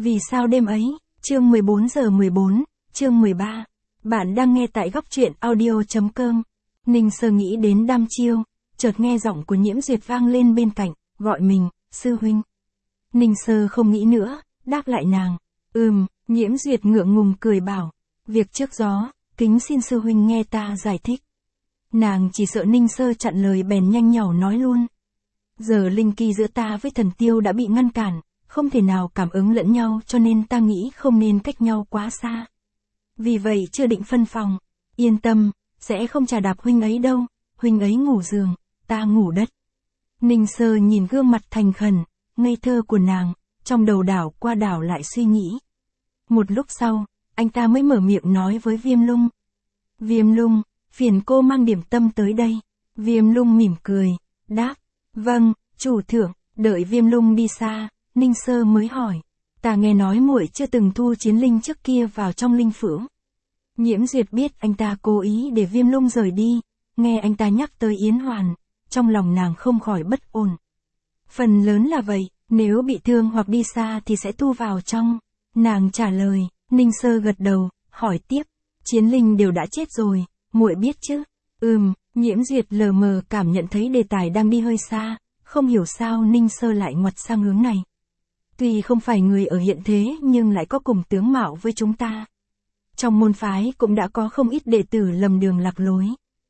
Vì sao đêm ấy, chương 14:14, chương 13. Bạn đang nghe tại góc truyện audio.com. Ninh Sơ nghĩ đến đăm chiêu, chợt nghe giọng của Nhiễm Duyệt vang lên bên cạnh, gọi mình, sư huynh. Ninh Sơ không nghĩ nữa, đáp lại nàng. Nhiễm Duyệt ngượng ngùng cười bảo. Việc trước gió, kính xin sư huynh nghe ta giải thích. Nàng chỉ sợ Ninh Sơ chặn lời bèn nhanh nhỏ nói luôn. Giờ linh kỳ giữa ta với thần tiêu đã bị ngăn cản, không thể nào cảm ứng lẫn nhau cho nên ta nghĩ không nên cách nhau quá xa. Vì vậy chưa định phân phòng. Yên tâm, sẽ không chà đạp huynh ấy đâu, huynh ấy ngủ giường, ta ngủ đất. Ninh Sơ nhìn gương mặt thành khẩn, ngây thơ của nàng, trong đầu đảo qua đảo lại suy nghĩ. Một lúc sau, anh ta mới mở miệng nói với Viêm Lung. Viêm Lung, phiền cô mang điểm tâm tới đây. Viêm Lung mỉm cười, đáp. Vâng, chủ thượng. Đợi Viêm Lung đi xa, Ninh Sơ mới hỏi. Ta nghe nói muội chưa từng thu chiến linh trước kia vào trong linh phưởng. Nhiễm Duyệt biết anh ta cố ý để Viêm Lung rời đi, nghe anh ta nhắc tới Yến Hoàn, trong lòng nàng không khỏi bất ổn. Phần lớn là vậy, nếu bị thương hoặc đi xa thì sẽ thu vào trong. Nàng trả lời, Ninh Sơ gật đầu, hỏi tiếp, chiến linh đều đã chết rồi, muội biết chứ? Nhiễm Duyệt lờ mờ cảm nhận thấy đề tài đang đi hơi xa, không hiểu sao Ninh Sơ lại ngoặt sang hướng này. Tuy không phải người ở hiện thế nhưng lại có cùng tướng mạo với chúng ta. Trong môn phái cũng đã có không ít đệ tử lầm đường lạc lối.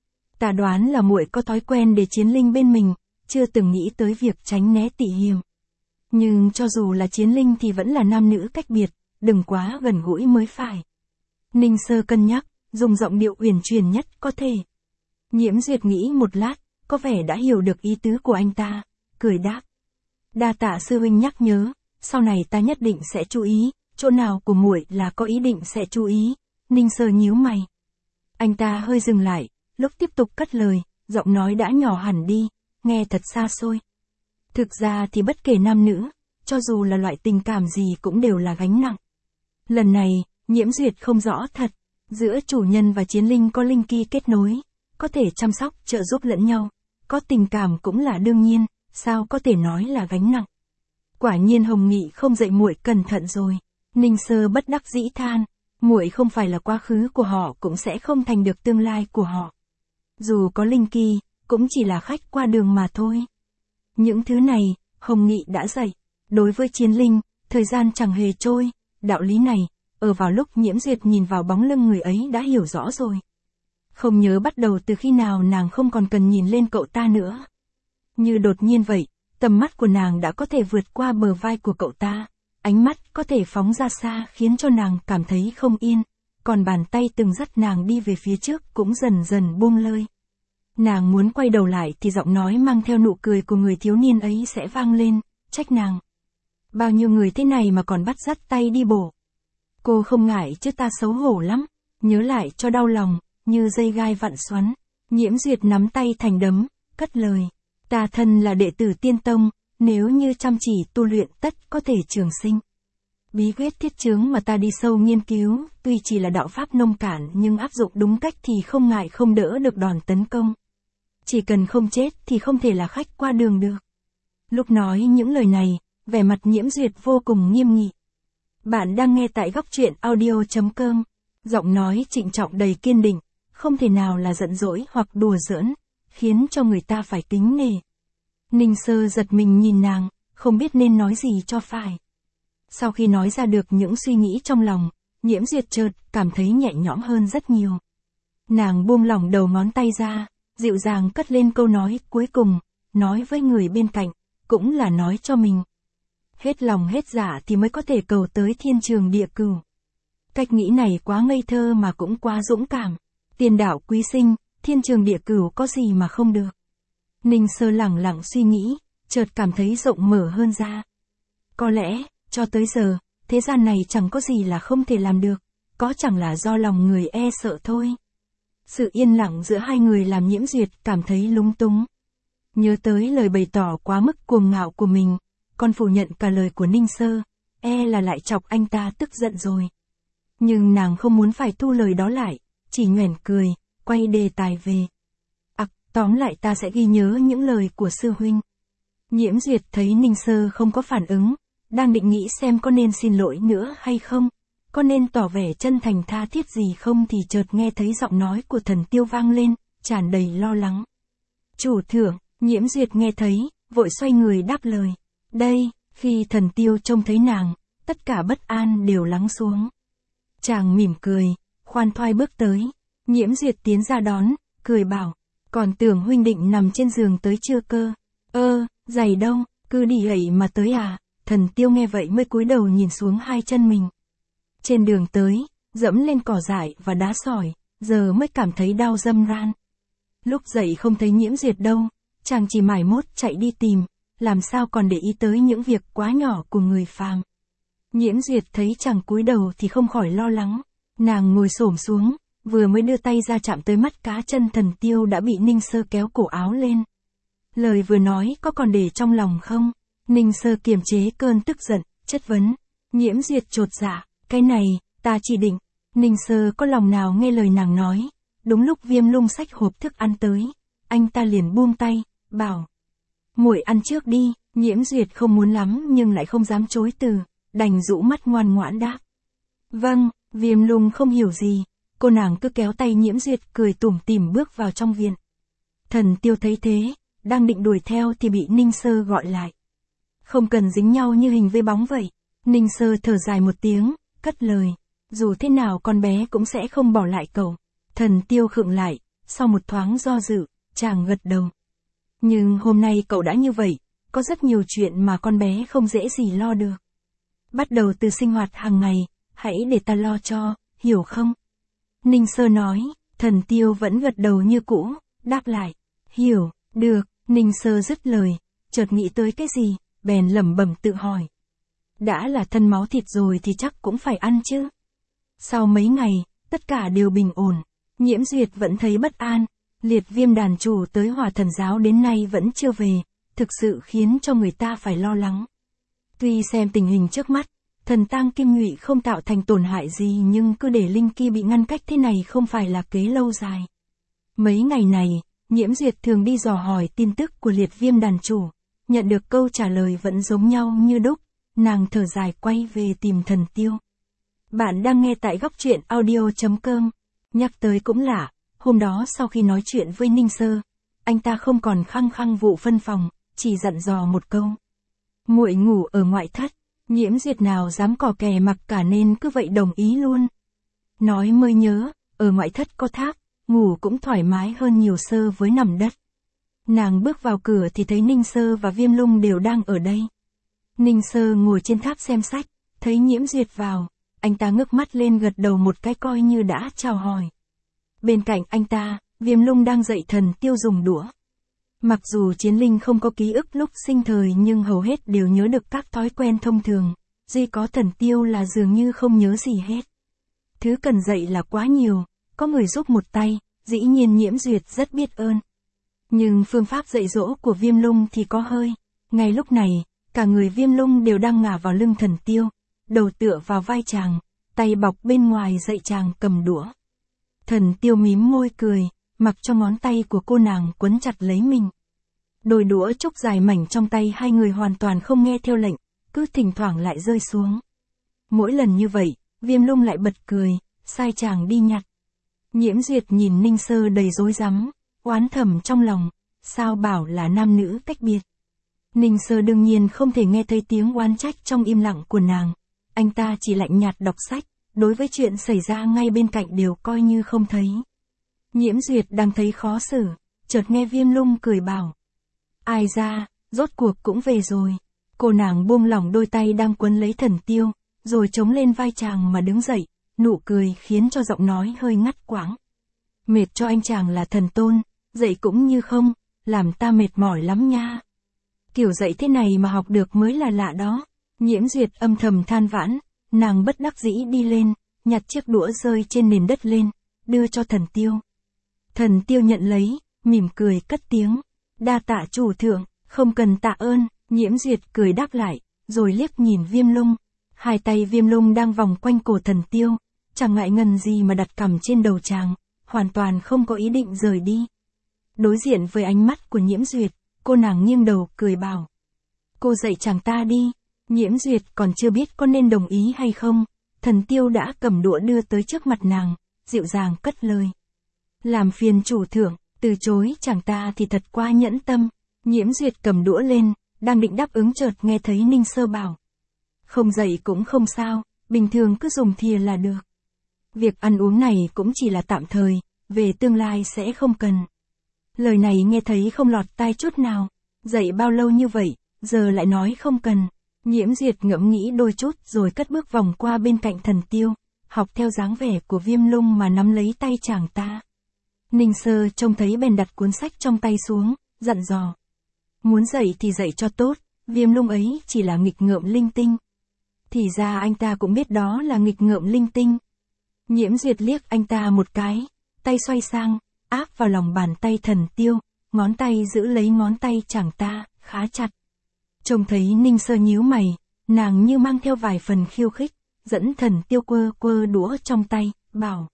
Ta đoán là muội có thói quen để chiến linh bên mình, chưa từng nghĩ tới việc tránh né tị hiểm. Nhưng cho dù là chiến linh thì vẫn là nam nữ cách biệt, đừng quá gần gũi mới phải. Ninh Sơ cân nhắc, dùng giọng điệu uyển chuyển nhất có thể. Nhiễm Duyệt nghĩ một lát, có vẻ đã hiểu được ý tứ của anh ta, cười đáp. Đa tạ sư huynh nhắc nhớ, sau này ta nhất định sẽ chú ý, chỗ nào của muội là có ý định sẽ chú ý. Ninh Sơ nhíu mày. Anh ta hơi dừng lại, lúc tiếp tục cất lời, giọng nói đã nhỏ hẳn đi, nghe thật xa xôi. Thực ra thì bất kể nam nữ, cho dù là loại tình cảm gì cũng đều là gánh nặng. Lần này, Nhiễm Duyệt không rõ thật, giữa chủ nhân và chiến linh có linh ki kết nối, có thể chăm sóc trợ giúp lẫn nhau, có tình cảm cũng là đương nhiên, sao có thể nói là gánh nặng. Quả nhiên Hồng Nghị không dạy muội cẩn thận rồi. Ninh Sơ bất đắc dĩ than, muội không phải là quá khứ của họ cũng sẽ không thành được tương lai của họ. Dù có linh kỳ, cũng chỉ là khách qua đường mà thôi. Những thứ này, Hồng Nghị đã dạy. Đối với chiến linh, thời gian chẳng hề trôi, đạo lý này, ở vào lúc Nhiễm Duyệt nhìn vào bóng lưng người ấy đã hiểu rõ rồi. Không nhớ bắt đầu từ khi nào nàng không còn cần nhìn lên cậu ta nữa. Như đột nhiên vậy, tầm mắt của nàng đã có thể vượt qua bờ vai của cậu ta, ánh mắt có thể phóng ra xa khiến cho nàng cảm thấy không yên, còn bàn tay từng dắt nàng đi về phía trước cũng dần dần buông lơi. Nàng muốn quay đầu lại thì giọng nói mang theo nụ cười của người thiếu niên ấy sẽ vang lên, trách nàng. Bao nhiêu người thế này mà còn bắt dắt tay đi bổ. Cô không ngại chứ ta xấu hổ lắm, nhớ lại cho đau lòng, như dây gai vặn xoắn. Nhiễm Duyệt nắm tay thành đấm, cất lời. Ta thân là đệ tử Tiên Tông, nếu như chăm chỉ tu luyện tất có thể trường sinh. Bí quyết thiết chướng mà ta đi sâu nghiên cứu, tuy chỉ là đạo pháp nông cạn nhưng áp dụng đúng cách thì không ngại không đỡ được đòn tấn công. Chỉ cần không chết thì không thể là khách qua đường được. Lúc nói những lời này, vẻ mặt Nhiễm Duyệt vô cùng nghiêm nghị. Bạn đang nghe tại góc truyện audio.com. Giọng nói trịnh trọng đầy kiên định, không thể nào là giận dỗi hoặc đùa giỡn, khiến cho người ta phải kính nể. Ninh Sơ giật mình nhìn nàng, không biết nên nói gì cho phải. Sau khi nói ra được những suy nghĩ trong lòng, Nhiễm Duyệt chợt cảm thấy nhẹ nhõm hơn rất nhiều. Nàng buông lỏng đầu ngón tay ra, dịu dàng cất lên câu nói cuối cùng, nói với người bên cạnh, cũng là nói cho mình. Hết lòng hết dạ thì mới có thể cầu tới thiên trường địa cửu. Cách nghĩ này quá ngây thơ mà cũng quá dũng cảm. Tiền đạo quý sinh, thiên trường địa cửu có gì mà không được. Ninh Sơ lẳng lặng suy nghĩ, chợt cảm thấy rộng mở hơn ra. Có lẽ, cho tới giờ, thế gian này chẳng có gì là không thể làm được, có chẳng là do lòng người e sợ thôi. Sự yên lặng giữa hai người làm Nhiễm Duyệt cảm thấy lúng túng. Nhớ tới lời bày tỏ quá mức cuồng ngạo của mình, còn phủ nhận cả lời của Ninh Sơ, e là lại chọc anh ta tức giận rồi. Nhưng nàng không muốn phải thu lời đó lại, chỉ nhoẻn cười, quay đề tài về. Tóm lại ta sẽ ghi nhớ những lời của sư huynh. Nhiễm Duyệt thấy Ninh Sơ không có phản ứng, đang định nghĩ xem có nên xin lỗi nữa hay không, có nên tỏ vẻ chân thành tha thiết gì không thì chợt nghe thấy giọng nói của Thần Tiêu vang lên, tràn đầy lo lắng. Chủ thượng, Nhiễm Duyệt nghe thấy, vội xoay người đáp lời. Đây, khi Thần Tiêu trông thấy nàng, tất cả bất an đều lắng xuống. Chàng mỉm cười, khoan thoai bước tới. Nhiễm Duyệt tiến ra đón, cười bảo, còn tưởng huynh định nằm trên giường tới chưa cơ. Giày đâu, cứ đi hậy mà tới à. Thần Tiêu nghe vậy mới cúi đầu nhìn xuống hai chân mình. Trên đường tới, dẫm lên cỏ dại và đá sỏi, giờ mới cảm thấy đau râm ran. Lúc dậy không thấy Nhiễm Duyệt đâu, chàng chỉ mải mốt chạy đi tìm, làm sao còn để ý tới những việc quá nhỏ của người phàm. Nhiễm Duyệt thấy chàng cúi đầu thì không khỏi lo lắng, nàng ngồi xổm xuống, vừa mới đưa tay ra chạm tới mắt cá chân Thần Tiêu đã bị Ninh Sơ kéo cổ áo lên. Lời vừa nói có còn để trong lòng không? Ninh Sơ kiềm chế cơn tức giận, chất vấn. Nhiễm Duyệt chột dạ, cái này, ta chỉ định. Ninh Sơ có lòng nào nghe lời nàng nói. Đúng lúc Viêm Lung xách hộp thức ăn tới, anh ta liền buông tay, bảo. Muội ăn trước đi. Nhiễm Duyệt không muốn lắm nhưng lại không dám chối từ, đành rũ mắt ngoan ngoãn đáp. Vâng. Viêm Lung không hiểu gì, cô nàng cứ kéo tay Nhiễm Duyệt cười tủm tỉm bước vào trong viện. Thần Tiêu thấy thế, đang định đuổi theo thì bị Ninh Sơ gọi lại. Không cần dính nhau như hình với bóng vậy. Ninh Sơ thở dài một tiếng, cất lời. Dù thế nào con bé cũng sẽ không bỏ lại cậu. Thần Tiêu khựng lại, sau một thoáng do dự, chàng gật đầu. Nhưng hôm nay cậu đã như vậy, có rất nhiều chuyện mà con bé không dễ gì lo được. Bắt đầu từ sinh hoạt hàng ngày, hãy để ta lo cho, hiểu không? Ninh Sơ nói, Thần Tiêu vẫn gật đầu như cũ, đáp lại. Hiểu, được. Ninh Sơ dứt lời, chợt nghĩ tới cái gì, bèn lẩm bẩm tự hỏi. Đã là thân máu thịt rồi thì chắc cũng phải ăn chứ. Sau mấy ngày, tất cả đều bình ổn. Nhiễm Duyệt vẫn thấy bất an. Liệt Viêm đàn chủ tới Hỏa Thần giáo đến nay vẫn chưa về, thực sự khiến cho người ta phải lo lắng. Tuy xem tình hình trước mắt, thần tang kim nhụy không tạo thành tổn hại gì nhưng cứ để linh kia bị ngăn cách thế này không phải là kế lâu dài. Mấy ngày này, Nhiễm Duyệt thường đi dò hỏi tin tức của Liệt Viêm đàn chủ, nhận được câu trả lời vẫn giống nhau như đúc, nàng thở dài quay về tìm Thần Tiêu. Bạn đang nghe tại góc truyện audio.com. Nhắc tới cũng lạ, hôm đó sau khi nói chuyện với Ninh Sơ, anh ta không còn khăng khăng vụ phân phòng, chỉ dặn dò một câu. Muội ngủ ở ngoại thất. Nhiễm Duyệt nào dám cò kè mặc cả nên cứ vậy đồng ý luôn. Nói mới nhớ, ở ngoại thất có tháp, ngủ cũng thoải mái hơn nhiều so với nằm đất. Nàng bước vào cửa thì thấy Ninh Sơ và Viêm Lung đều đang ở đây. Ninh Sơ ngồi trên tháp xem sách, thấy Nhiễm Duyệt vào, anh ta ngước mắt lên gật đầu một cái coi như đã chào hỏi. Bên cạnh anh ta, Viêm Lung đang dạy Thần Tiêu dùng đũa. Mặc dù chiến linh không có ký ức lúc sinh thời nhưng hầu hết đều nhớ được các thói quen thông thường, duy có Thần Tiêu là dường như không nhớ gì hết. Thứ cần dạy là quá nhiều, có người giúp một tay, dĩ nhiên Nhiễm Duyệt rất biết ơn. Nhưng phương pháp dạy dỗ của Viêm Lung thì có hơi. Ngay lúc này, cả người Viêm Lung đều đang ngả vào lưng Thần Tiêu, đầu tựa vào vai chàng, tay bọc bên ngoài dạy chàng cầm đũa. Thần Tiêu mím môi cười, mặc cho ngón tay của cô nàng quấn chặt lấy mình. Đôi đũa trúc dài mảnh trong tay hai người hoàn toàn không nghe theo lệnh, cứ thỉnh thoảng lại rơi xuống. Mỗi lần như vậy, Viêm Lung lại bật cười, sai chàng đi nhặt. Nhiễm Duyệt nhìn Ninh Sơ đầy rối rắm, oán thầm trong lòng, sao bảo là nam nữ tách biệt. Ninh Sơ đương nhiên không thể nghe thấy tiếng oán trách trong im lặng của nàng, anh ta chỉ lạnh nhạt đọc sách, đối với chuyện xảy ra ngay bên cạnh đều coi như không thấy. Nhiễm Duyệt đang thấy khó xử, chợt nghe Viêm Lung cười bảo. Ai ra, rốt cuộc cũng về rồi. Cô nàng buông lỏng đôi tay đang quấn lấy Thần Tiêu, rồi chống lên vai chàng mà đứng dậy, nụ cười khiến cho giọng nói hơi ngắt quãng. Mệt cho anh chàng là thần tôn, dậy cũng như không, làm ta mệt mỏi lắm nha. Kiểu dạy thế này mà học được mới là lạ đó. Nhiễm Duyệt âm thầm than vãn, nàng bất đắc dĩ đi lên, nhặt chiếc đũa rơi trên nền đất lên, đưa cho Thần Tiêu. Thần Tiêu nhận lấy, mỉm cười cất tiếng. Đa tạ chủ thượng, không cần tạ ơn. Nhiễm Duyệt cười đáp lại, rồi liếc nhìn Viêm Lung. Hai tay Viêm Lung đang vòng quanh cổ Thần Tiêu, chẳng ngại ngần gì mà đặt cằm trên đầu chàng, hoàn toàn không có ý định rời đi. Đối diện với ánh mắt của Nhiễm Duyệt, cô nàng nghiêng đầu cười bảo. Cô dạy chàng ta đi. Nhiễm Duyệt còn chưa biết có nên đồng ý hay không, Thần Tiêu đã cầm đũa đưa tới trước mặt nàng, dịu dàng cất lời. Làm phiền chủ thượng, từ chối chàng ta thì thật quá nhẫn tâm. Nhiễm Duyệt cầm đũa lên, đang định đáp ứng chợt nghe thấy Ninh Sơ bảo. Không dậy cũng không sao, bình thường cứ dùng thìa là được. Việc ăn uống này cũng chỉ là tạm thời, về tương lai sẽ không cần. Lời này nghe thấy không lọt tai chút nào, dậy bao lâu như vậy, giờ lại nói không cần. Nhiễm Duyệt ngẫm nghĩ đôi chút rồi cất bước vòng qua bên cạnh Thần Tiêu, học theo dáng vẻ của Viêm Lung mà nắm lấy tay chàng ta. Ninh Sơ trông thấy bèn đặt cuốn sách trong tay xuống, dặn dò. Muốn dậy thì dậy cho tốt, Viêm Lung ấy chỉ là nghịch ngợm linh tinh. Thì ra anh ta cũng biết đó là nghịch ngợm linh tinh. Nhiễm Duyệt liếc anh ta một cái, tay xoay sang, áp vào lòng bàn tay Thần Tiêu, ngón tay giữ lấy ngón tay chàng ta, khá chặt. Trông thấy Ninh Sơ nhíu mày, nàng như mang theo vài phần khiêu khích, dẫn Thần Tiêu quơ đũa trong tay, bảo.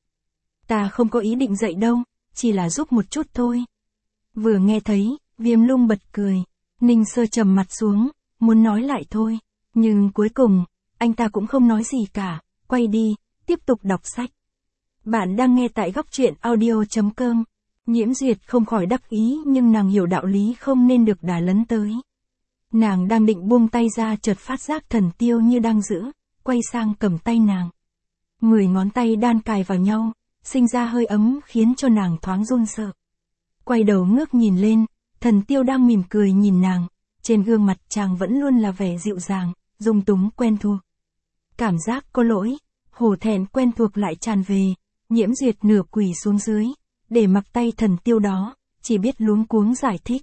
Ta không có ý định dậy đâu, chỉ là giúp một chút thôi. Vừa nghe thấy, Viêm Lung bật cười, Ninh Sơ trầm mặt xuống, muốn nói lại thôi, nhưng cuối cùng, anh ta cũng không nói gì cả, quay đi, tiếp tục đọc sách. Bạn đang nghe tại góc truyện audio.com. Nhiễm Duyệt không khỏi đắc ý nhưng nàng hiểu đạo lý không nên được đả lấn tới. Nàng đang định buông tay ra chợt phát giác Thần Tiêu như đang giữ, quay sang cầm tay nàng. 10 ngón tay đan cài vào nhau, sinh ra hơi ấm khiến cho nàng thoáng run sợ. Quay đầu ngước nhìn lên, Thần Tiêu đang mỉm cười nhìn nàng, trên gương mặt chàng vẫn luôn là vẻ dịu dàng, dung túng quen thuộc. Cảm giác có lỗi, hổ thẹn quen thuộc lại tràn về, Nhiễm Duyệt nửa quỳ xuống dưới, để mặc tay Thần Tiêu đó, chỉ biết luống cuống giải thích.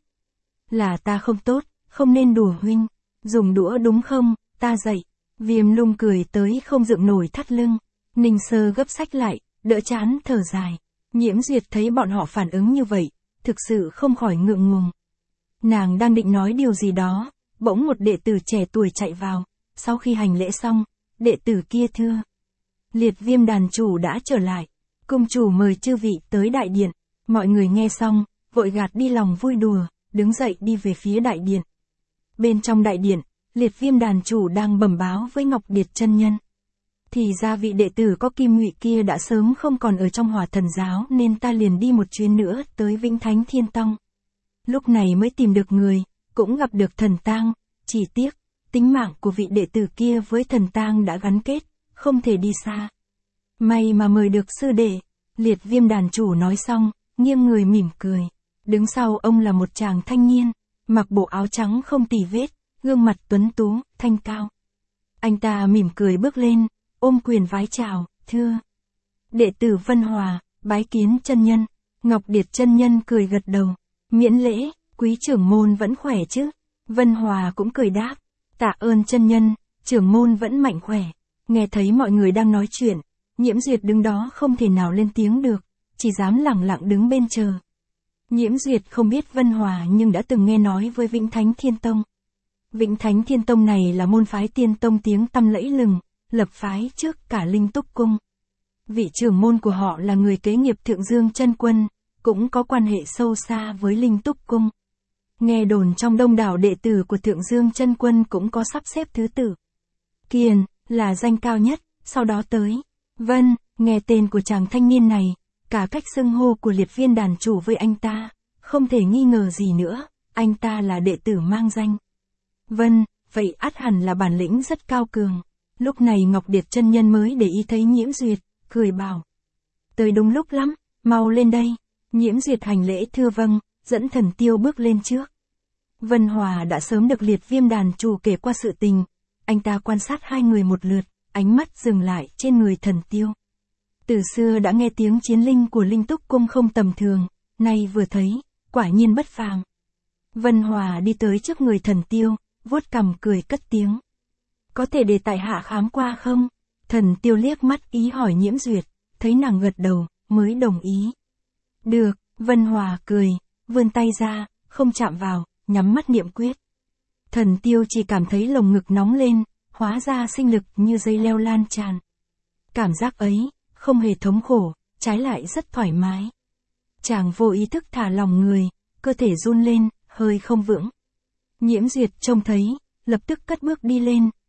Là ta không tốt, không nên đùa huynh, dùng đũa đúng không, ta dậy. Viêm Lung cười tới không dựng nổi thắt lưng, Ninh Sơ gấp sách lại, đỡ chán thở dài. Nhiễm Duyệt thấy bọn họ phản ứng như vậy, thực sự không khỏi ngượng ngùng. Nàng đang định nói điều gì đó, bỗng một đệ tử trẻ tuổi chạy vào, sau khi hành lễ xong, đệ tử kia thưa. Liệt Viêm đàn chủ đã trở lại, cung chủ mời chư vị tới đại điện. Mọi người nghe xong, vội gạt đi lòng vui đùa, đứng dậy đi về phía đại điện. Bên trong đại điện, Liệt Viêm đàn chủ đang bẩm báo với Ngọc Điệt chân nhân. Thì ra vị đệ tử có kim ngụy kia đã sớm không còn ở trong Hỏa Thần giáo nên ta liền đi một chuyến nữa tới Vĩnh Thánh Thiên Tông. Lúc này mới tìm được người, cũng gặp được Thần Tang, chỉ tiếc, tính mạng của vị đệ tử kia với Thần Tang đã gắn kết, không thể đi xa. May mà mời được sư đệ, Liệt Viêm đàn chủ nói xong, nghiêng người mỉm cười. Đứng sau ông là một chàng thanh niên, mặc bộ áo trắng không tì vết, gương mặt tuấn tú, thanh cao. Anh ta mỉm cười bước lên, ôm quyền vái chào, thưa. Đệ tử Vân Hòa, bái kiến chân nhân. Ngọc Điệt chân nhân cười gật đầu, miễn lễ, quý trưởng môn vẫn khỏe chứ. Vân Hòa cũng cười đáp, tạ ơn chân nhân, trưởng môn vẫn mạnh khỏe. Nghe thấy mọi người đang nói chuyện, Nhiễm Duyệt đứng đó không thể nào lên tiếng được, chỉ dám lẳng lặng đứng bên chờ. Nhiễm Duyệt không biết Vân Hòa nhưng đã từng nghe nói với Vĩnh Thánh Thiên Tông. Vĩnh Thánh Thiên Tông này là môn phái tiên tông tiếng tăm lẫy lừng, lập phái trước cả Linh Túc Cung. Vị trưởng môn của họ là người kế nghiệp Thượng Dương Chân Quân, cũng có quan hệ sâu xa với Linh Túc Cung. Nghe đồn trong đông đảo đệ tử của Thượng Dương Chân Quân cũng có sắp xếp thứ tự. Kiền là danh cao nhất, sau đó tới Vân. Nghe tên của chàng thanh niên này, cả cách xưng hô của Liệt Viên đàn chủ với anh ta, không thể nghi ngờ gì nữa, anh ta là đệ tử mang danh Vân, vậy ắt hẳn là bản lĩnh rất cao cường. Lúc này Ngọc Điệt chân nhân mới để ý thấy Nhiễm Duyệt, cười bảo. Tới đúng lúc lắm, mau lên đây. Nhiễm Duyệt hành lễ thưa vâng, dẫn Thần Tiêu bước lên trước. Vân Hòa đã sớm được Liệt Viêm đàn chủ kể qua sự tình, anh ta quan sát hai người một lượt, ánh mắt dừng lại trên người Thần Tiêu. Từ xưa đã nghe tiếng chiến linh của Linh Túc Cung không tầm thường, nay vừa thấy, quả nhiên bất phàm. Vân Hòa đi tới trước người Thần Tiêu, vuốt cằm cười cất tiếng. Có thể để tại hạ khám qua không? Thần Tiêu liếc mắt ý hỏi Nhiễm Duyệt, thấy nàng gật đầu, mới đồng ý. Được, Vân Hòa cười, vươn tay ra, không chạm vào, nhắm mắt niệm quyết. Thần Tiêu chỉ cảm thấy lồng ngực nóng lên, hóa ra sinh lực như dây leo lan tràn. Cảm giác ấy, không hề thống khổ, trái lại rất thoải mái. Chàng vô ý thức thả lòng người, cơ thể run lên, hơi không vững. Nhiễm Duyệt trông thấy, lập tức cất bước đi lên,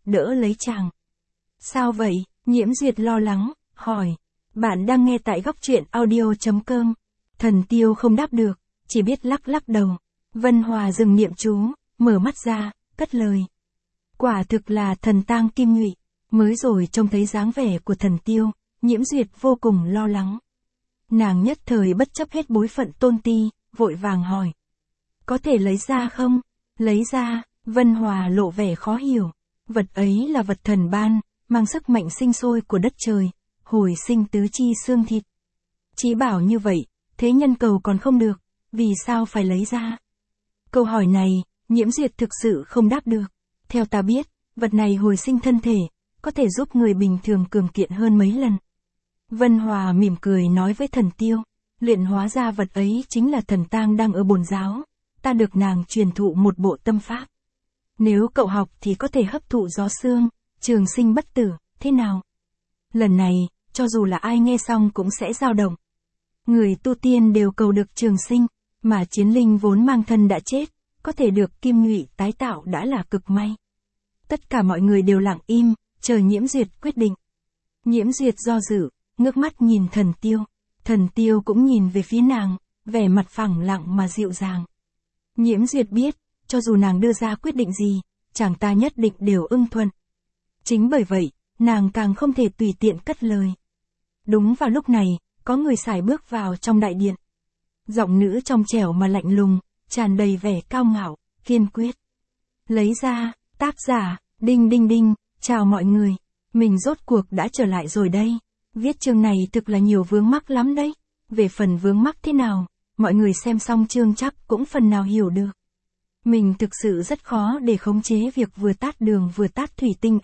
đỡ lấy chàng. Sao vậy? Nhiễm Duyệt lo lắng, hỏi. Bạn đang nghe tại góc truyện audio.com. Thần Tiêu không đáp được, chỉ biết lắc lắc đầu. Vân Hòa dừng niệm chú, mở mắt ra, cất lời. Quả thực là thần tang kim nhụy. Mới rồi trông thấy dáng vẻ của Thần Tiêu, Nhiễm Duyệt vô cùng lo lắng. Nàng nhất thời bất chấp hết bối phận tôn ti, vội vàng hỏi. Có thể lấy ra không? Lấy ra, Vân Hòa lộ vẻ khó hiểu. Vật ấy là vật thần ban, mang sức mạnh sinh sôi của đất trời, hồi sinh tứ chi xương thịt. Chí bảo như vậy, thế nhân cầu còn không được, vì sao phải lấy ra? Câu hỏi này, Nhiễm Duyệt thực sự không đáp được. Theo ta biết, vật này hồi sinh thân thể, có thể giúp người bình thường cường kiện hơn mấy lần. Vân Hòa mỉm cười nói với Thần Tiêu, luyện hóa ra vật ấy chính là thần tang đang ở bổn giáo, ta được nàng truyền thụ một bộ tâm pháp. Nếu cậu học thì có thể hấp thụ gió xương, trường sinh bất tử, thế nào? Lần này, cho dù là ai nghe xong cũng sẽ dao động. Người tu tiên đều cầu được trường sinh, mà chiến linh vốn mang thân đã chết, có thể được kim nhụy tái tạo đã là cực may. Tất cả mọi người đều lặng im, chờ Nhiễm Duyệt quyết định. Nhiễm Duyệt do dự, ngước mắt nhìn Thần Tiêu. Thần Tiêu cũng nhìn về phía nàng, vẻ mặt phẳng lặng mà dịu dàng. Nhiễm Duyệt biết, cho dù nàng đưa ra quyết định gì, chàng ta nhất định đều ưng thuận. Chính bởi vậy, nàng càng không thể tùy tiện cất lời. Đúng vào lúc này, có người sải bước vào trong đại điện. Giọng nữ trong trẻo mà lạnh lùng, tràn đầy vẻ cao ngạo, kiên quyết. Lấy ra, tác giả, Đinh Đinh Đinh, chào mọi người, mình rốt cuộc đã trở lại rồi đây. Viết chương này thực là nhiều vướng mắc lắm đấy. Về phần vướng mắc thế nào, mọi người xem xong chương chắc cũng phần nào hiểu được. Mình thực sự rất khó để khống chế việc vừa tát đường vừa tát thủy tinh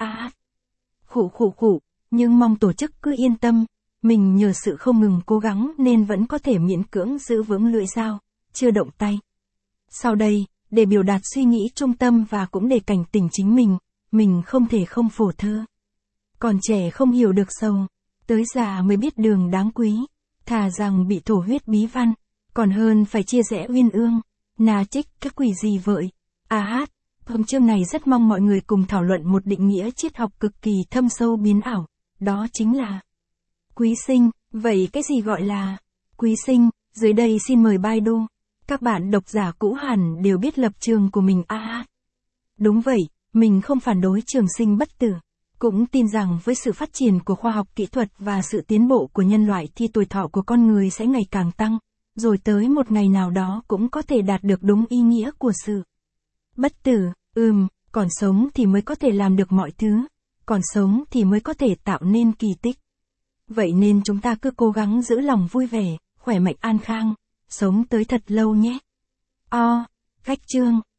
khụ, nhưng mong tổ chức cứ yên tâm, mình nhờ sự không ngừng cố gắng nên vẫn có thể miễn cưỡng giữ vững lưỡi dao, chưa động tay. Sau đây, để biểu đạt suy nghĩ trung tâm và cũng để cảnh tỉnh chính mình không thể không phổ thơ. Còn trẻ không hiểu được sầu, tới già mới biết đường đáng quý, thà rằng bị thổ huyết bí văn, còn hơn phải chia rẽ uyên ương, nà trích các quỷ gì vợi. Hôm chương này rất mong mọi người cùng thảo luận một định nghĩa triết học cực kỳ thâm sâu biến ảo, đó chính là quý sinh. Vậy cái gì gọi là quý sinh? Dưới đây xin mời Baidu. Các bạn độc giả cũ hẳn đều biết lập trường của mình. Đúng vậy, mình không phản đối trường sinh bất tử. Cũng tin rằng với sự phát triển của khoa học kỹ thuật và sự tiến bộ của nhân loại thì tuổi thọ của con người sẽ ngày càng tăng, rồi tới một ngày nào đó cũng có thể đạt được đúng ý nghĩa của sự bất tử. Còn sống thì mới có thể làm được mọi thứ, còn sống thì mới có thể tạo nên kỳ tích. Vậy nên chúng ta cứ cố gắng giữ lòng vui vẻ, khỏe mạnh an khang, sống tới thật lâu nhé. Khách chương.